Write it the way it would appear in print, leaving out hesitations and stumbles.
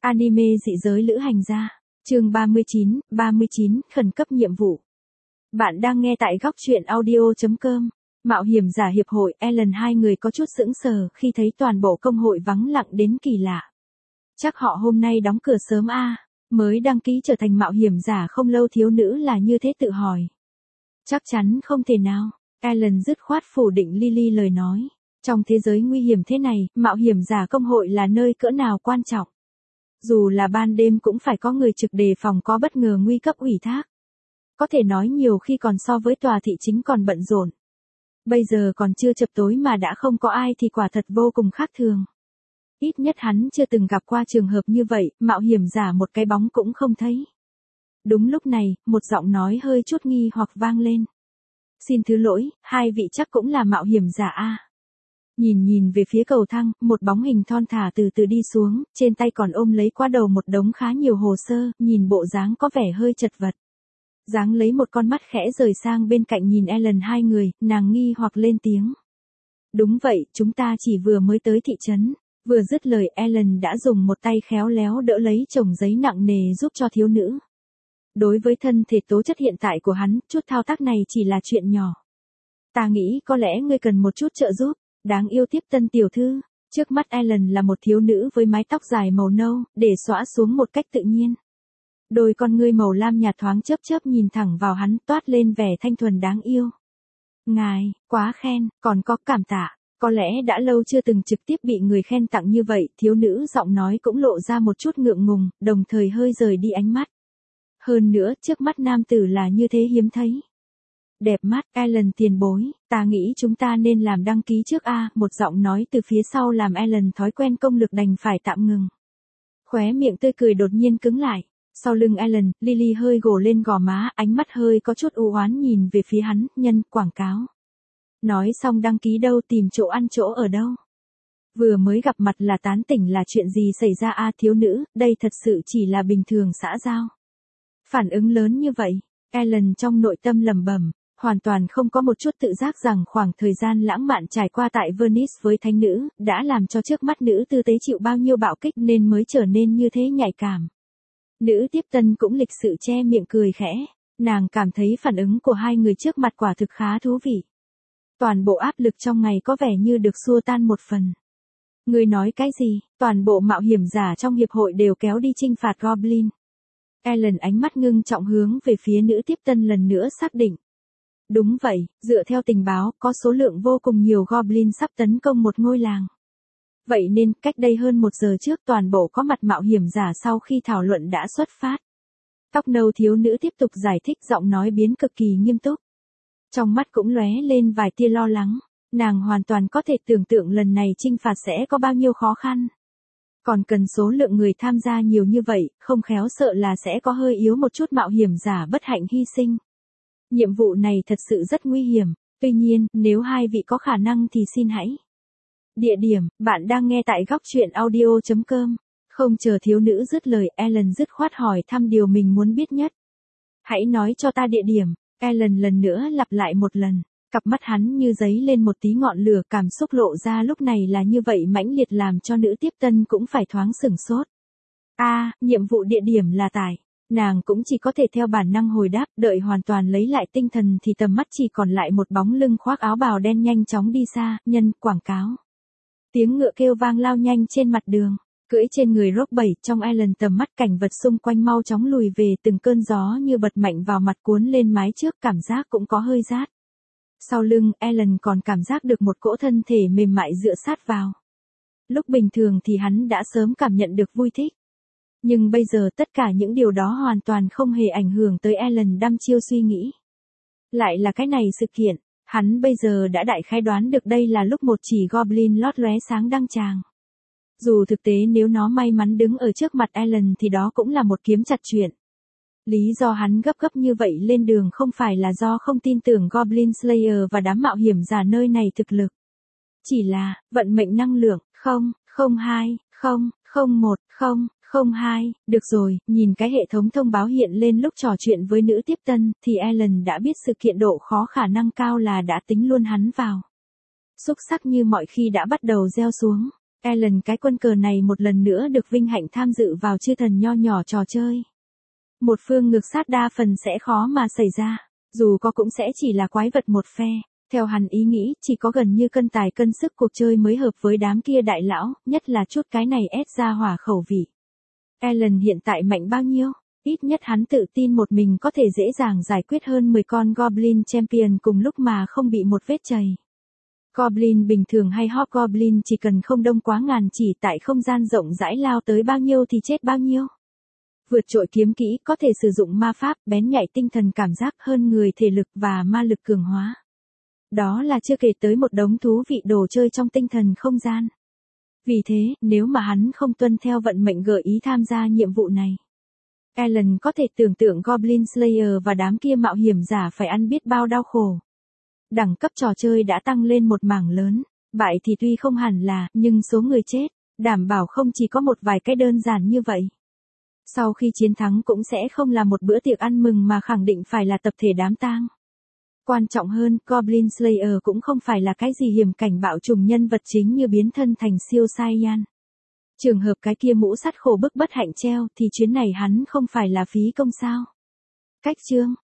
Anime dị giới lữ hành gia. Chương 39, khẩn cấp nhiệm vụ. Bạn đang nghe tại góc truyện audio.com. Mạo hiểm giả hiệp hội Ellen, hai người có chút sững sờ khi thấy toàn bộ công hội vắng lặng đến kỳ lạ. Chắc họ hôm nay đóng cửa sớm a. Mới đăng ký trở thành mạo hiểm giả không lâu thiếu nữ là như thế tự hỏi. Chắc chắn không thể nào. Ellen dứt khoát phủ định Lily lời nói. Trong thế giới nguy hiểm thế này, mạo hiểm giả công hội là nơi cỡ nào quan trọng. Dù là ban đêm cũng phải có người trực đề phòng có bất ngờ nguy cấp ủy thác. Có thể nói nhiều khi còn so với tòa thị chính còn bận rộn. Bây giờ còn chưa chập tối mà đã không có ai thì quả thật vô cùng khác thường. Ít nhất hắn chưa từng gặp qua trường hợp như vậy, mạo hiểm giả một cái bóng cũng không thấy. Đúng lúc này, một giọng nói hơi chút nghi hoặc vang lên. Xin thứ lỗi, hai vị chắc cũng là mạo hiểm giả a. Nhìn về phía cầu thang, một bóng hình thon thả từ từ đi xuống, trên tay còn ôm lấy qua đầu một đống khá nhiều hồ sơ, nhìn bộ dáng có vẻ hơi chật vật. Dáng lấy một con mắt khẽ rời sang bên cạnh nhìn Ellen hai người, nàng nghi hoặc lên tiếng. Đúng vậy, chúng ta chỉ vừa mới tới thị trấn. Vừa dứt lời Ellen đã dùng một tay khéo léo đỡ lấy chồng giấy nặng nề giúp cho thiếu nữ. Đối với thân thể tố chất hiện tại của hắn, chút thao tác này chỉ là chuyện nhỏ. Ta nghĩ có lẽ ngươi cần một chút trợ giúp. Đáng yêu tiếp tân tiểu thư. Trước mắt Ellen là một thiếu nữ với mái tóc dài màu nâu, để xõa xuống một cách tự nhiên. Đôi con ngươi màu lam nhạt thoáng chớp chớp nhìn thẳng vào hắn, toát lên vẻ thanh thuần đáng yêu. Ngài, quá khen, còn có cảm tạ. Có lẽ đã lâu chưa từng trực tiếp bị người khen tặng như vậy, thiếu nữ giọng nói cũng lộ ra một chút ngượng ngùng, đồng thời hơi rời đi ánh mắt. Hơn nữa, trước mắt nam tử là như thế hiếm thấy. Đẹp mắt, Ellen tiền bối, ta nghĩ chúng ta nên làm đăng ký trước a. Một giọng nói từ phía sau làm Ellen thói quen công lực đành phải tạm ngừng. Khóe miệng tươi cười đột nhiên cứng lại. Sau lưng Ellen, Lily hơi gồ lên gò má, ánh mắt hơi có chút u oán nhìn về phía hắn, nhân quảng cáo. Nói xong đăng ký đâu, tìm chỗ ăn chỗ ở đâu. Vừa mới gặp mặt là tán tỉnh là chuyện gì xảy ra a. Thiếu nữ, đây thật sự chỉ là bình thường xã giao. Phản ứng lớn như vậy, Ellen trong nội tâm lẩm bẩm. Hoàn toàn không có một chút tự giác rằng khoảng thời gian lãng mạn trải qua tại Venice với thánh nữ, đã làm cho trước mắt nữ tư tế chịu bao nhiêu bạo kích nên mới trở nên như thế nhạy cảm. Nữ tiếp tân cũng lịch sự che miệng cười khẽ, nàng cảm thấy phản ứng của hai người trước mặt quả thực khá thú vị. Toàn bộ áp lực trong ngày có vẻ như được xua tan một phần. Người nói cái gì, toàn bộ mạo hiểm giả trong hiệp hội đều kéo đi chinh phạt Goblin. Ellen ánh mắt ngưng trọng hướng về phía nữ tiếp tân lần nữa xác định. Đúng vậy, dựa theo tình báo, có số lượng vô cùng nhiều Goblin sắp tấn công một ngôi làng. Vậy nên, cách đây hơn 1 giờ trước toàn bộ có mặt mạo hiểm giả sau khi thảo luận đã xuất phát. Tóc nâu thiếu nữ tiếp tục giải thích, giọng nói biến cực kỳ nghiêm túc. Trong mắt cũng lóe lên vài tia lo lắng, nàng hoàn toàn có thể tưởng tượng lần này chinh phạt sẽ có bao nhiêu khó khăn. Còn cần số lượng người tham gia nhiều như vậy, không khéo sợ là sẽ có hơi yếu một chút mạo hiểm giả bất hạnh hy sinh. Nhiệm vụ này thật sự rất nguy hiểm, tuy nhiên, nếu hai vị có khả năng thì xin hãy. Địa điểm, bạn đang nghe tại góc truyện audio.com. Không chờ thiếu nữ dứt lời, Ellen dứt khoát hỏi thăm điều mình muốn biết nhất. Hãy nói cho ta địa điểm, Ellen lần nữa lặp lại một lần. Cặp mắt hắn như giấy lên một tí ngọn lửa, cảm xúc lộ ra lúc này là như vậy mãnh liệt làm cho nữ tiếp tân cũng phải thoáng sửng sốt. Nhiệm vụ địa điểm là tại. Nàng cũng chỉ có thể theo bản năng hồi đáp, đợi hoàn toàn lấy lại tinh thần thì tầm mắt chỉ còn lại một bóng lưng khoác áo bào đen nhanh chóng đi xa, nhân quảng cáo. Tiếng ngựa kêu vang lao nhanh trên mặt đường, cưỡi trên người Rock 7 trong Ellen tầm mắt cảnh vật xung quanh mau chóng lùi về, từng cơn gió như bật mạnh vào mặt cuốn lên mái trước, cảm giác cũng có hơi rát. Sau lưng, Ellen còn cảm giác được một cỗ thân thể mềm mại dựa sát vào. Lúc bình thường thì hắn đã sớm cảm nhận được vui thích. Nhưng bây giờ tất cả những điều đó hoàn toàn không hề ảnh hưởng tới Ellen đăm chiêu suy nghĩ. Lại là cái này sự kiện, hắn bây giờ đã đại khái đoán được đây là lúc một chỉ Goblin lót lóe sáng đăng tràng. Dù thực tế nếu nó may mắn đứng ở trước mặt Ellen thì đó cũng là một kiếm chặt chuyện. Lý do hắn gấp gấp như vậy lên đường không phải là do không tin tưởng Goblin Slayer và đám mạo hiểm giả nơi này thực lực. Chỉ là, vận mệnh năng lượng, 002, được rồi, nhìn cái hệ thống thông báo hiện lên lúc trò chuyện với nữ tiếp tân, thì Ellen đã biết sự kiện độ khó khả năng cao là đã tính luôn hắn vào. Xúc sắc như mọi khi đã bắt đầu gieo xuống. Alan cái quân cờ này một lần nữa được vinh hạnh tham dự vào chư thần nho nhỏ trò chơi. Một phương ngược sát đa phần sẽ khó mà xảy ra, dù có cũng sẽ chỉ là quái vật một phe. Theo hắn ý nghĩ, chỉ có gần như cân tài cân sức cuộc chơi mới hợp với đám kia đại lão, nhất là chút cái này ép ra hỏa khẩu vị. Alan hiện tại mạnh bao nhiêu? Ít nhất hắn tự tin một mình có thể dễ dàng giải quyết hơn 10 con Goblin Champion cùng lúc mà không bị một vết chày. Goblin bình thường hay Hobgoblin chỉ cần không đông quá ngàn chỉ tại không gian rộng rãi lao tới bao nhiêu thì chết bao nhiêu. Vượt trội kiếm kỹ có thể sử dụng ma pháp, bén nhạy tinh thần cảm giác hơn người thể lực và ma lực cường hóa. Đó là chưa kể tới một đống thú vị đồ chơi trong tinh thần không gian. Vì thế, nếu mà hắn không tuân theo vận mệnh gợi ý tham gia nhiệm vụ này, Alan có thể tưởng tượng Goblin Slayer và đám kia mạo hiểm giả phải ăn biết bao đau khổ. Đẳng cấp trò chơi đã tăng lên một mảng lớn, bại thì tuy không hẳn là, nhưng số người chết, đảm bảo không chỉ có một vài cái đơn giản như vậy. Sau khi chiến thắng cũng sẽ không là một bữa tiệc ăn mừng mà khẳng định phải là tập thể đám tang. Quan trọng hơn, Goblin Slayer cũng không phải là cái gì hiểm cảnh bạo trùng nhân vật chính như biến thân thành siêu Saiyan. Trường hợp cái kia mũ sắt khổ bức bất hạnh treo thì chuyến này hắn không phải là phí công sao. Cách chương